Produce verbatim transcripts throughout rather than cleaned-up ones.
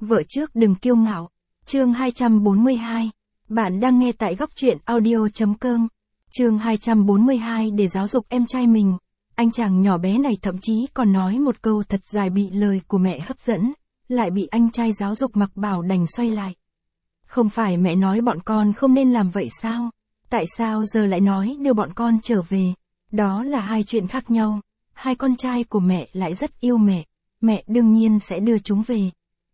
Vợ trước đừng kiêu ngạo. Chương hai trăm bốn mươi hai. Bạn đang nghe tại góc truyện audio.com. Chương hai trăm bốn mươi hai để giáo dục em trai mình. Anh chàng nhỏ bé này thậm chí còn nói một câu thật dài bị lời của mẹ hấp dẫn, lại bị anh trai giáo dục Mạc Bảo đành xoay lại. Không phải mẹ nói bọn con không nên làm vậy sao? Tại sao giờ lại nói đưa bọn con trở về? Đó là hai chuyện khác nhau. Hai con trai của mẹ lại rất yêu mẹ. Mẹ đương nhiên sẽ đưa chúng về.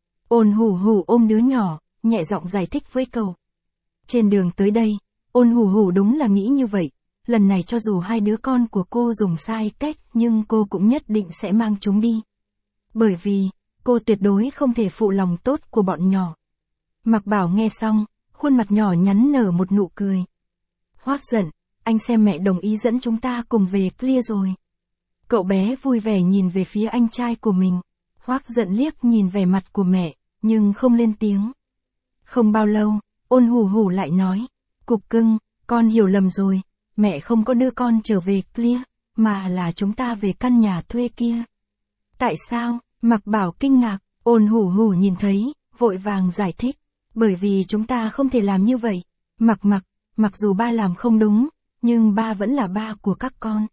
Ôn Hủ Hủ ôm đứa nhỏ, nhẹ giọng giải thích với cậu. Trên đường tới đây, Ôn Hủ Hủ đúng là nghĩ như vậy. Lần này cho dù hai đứa con của cô dùng sai cách nhưng cô cũng nhất định sẽ mang chúng đi. Bởi vì, cô tuyệt đối không thể phụ lòng tốt của bọn nhỏ. Mạc Bảo nghe xong, khuôn mặt nhỏ nhắn nở một nụ cười. Hoác giận, anh xem mẹ đồng ý dẫn chúng ta cùng về Clear rồi. Cậu bé vui vẻ nhìn về phía anh trai của mình. Hoác giận liếc nhìn vẻ mặt của mẹ, nhưng không lên tiếng. Không bao lâu, Ôn Hủ Hủ lại nói. Cục cưng, con hiểu lầm rồi, mẹ không có đưa con trở về Clear, mà là chúng ta về căn nhà thuê kia. Tại sao? Mạc Bảo kinh ngạc. Ôn Hủ Hủ nhìn thấy, vội vàng giải thích. Bởi vì chúng ta không thể làm như vậy. Mặc mặc, mặc dù ba làm không đúng, nhưng ba vẫn là ba của các con.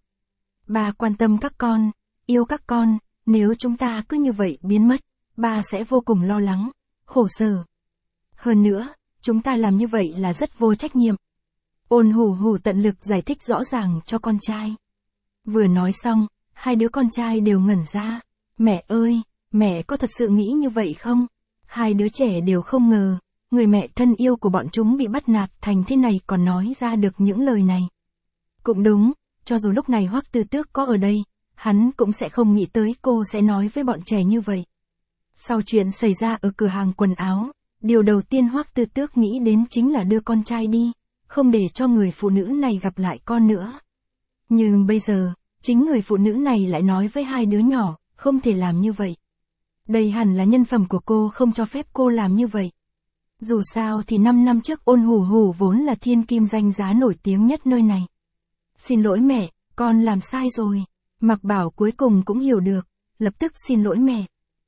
Ba quan tâm các con, yêu các con, nếu chúng ta cứ như vậy biến mất, ba sẽ vô cùng lo lắng, khổ sở. Hơn nữa, chúng ta làm như vậy là rất vô trách nhiệm. Ôn Hủ Hủ tận lực giải thích rõ ràng cho con trai. Vừa nói xong, hai đứa con trai đều ngẩn ra. Mẹ ơi, mẹ có thật sự nghĩ như vậy không? Hai đứa trẻ đều không ngờ, người mẹ thân yêu của bọn chúng bị bắt nạt thành thế này còn nói ra được những lời này. Cũng đúng, cho dù lúc này Hoắc Tư Tước có ở đây, hắn cũng sẽ không nghĩ tới cô sẽ nói với bọn trẻ như vậy. Sau chuyện xảy ra ở cửa hàng quần áo, điều đầu tiên Hoắc Tư Tước nghĩ đến chính là đưa con trai đi, không để cho người phụ nữ này gặp lại con nữa. Nhưng bây giờ, chính người phụ nữ này lại nói với hai đứa nhỏ, không thể làm như vậy. Đây hẳn là nhân phẩm của cô không cho phép cô làm như vậy. Dù sao thì năm năm trước Ôn Hủ Hủ vốn là thiên kim danh giá nổi tiếng nhất nơi này. Xin lỗi mẹ, con làm sai rồi. Mạc Bảo cuối cùng cũng hiểu được, lập tức xin lỗi mẹ.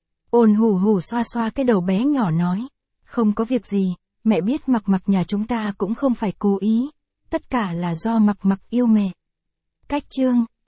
Ôn Hủ Hủ xoa xoa cái đầu bé nhỏ nói. Không có việc gì, mẹ biết Mặc Mặc nhà chúng ta cũng không phải cố ý. Tất cả là do Mặc Mặc yêu mẹ. Cách chương,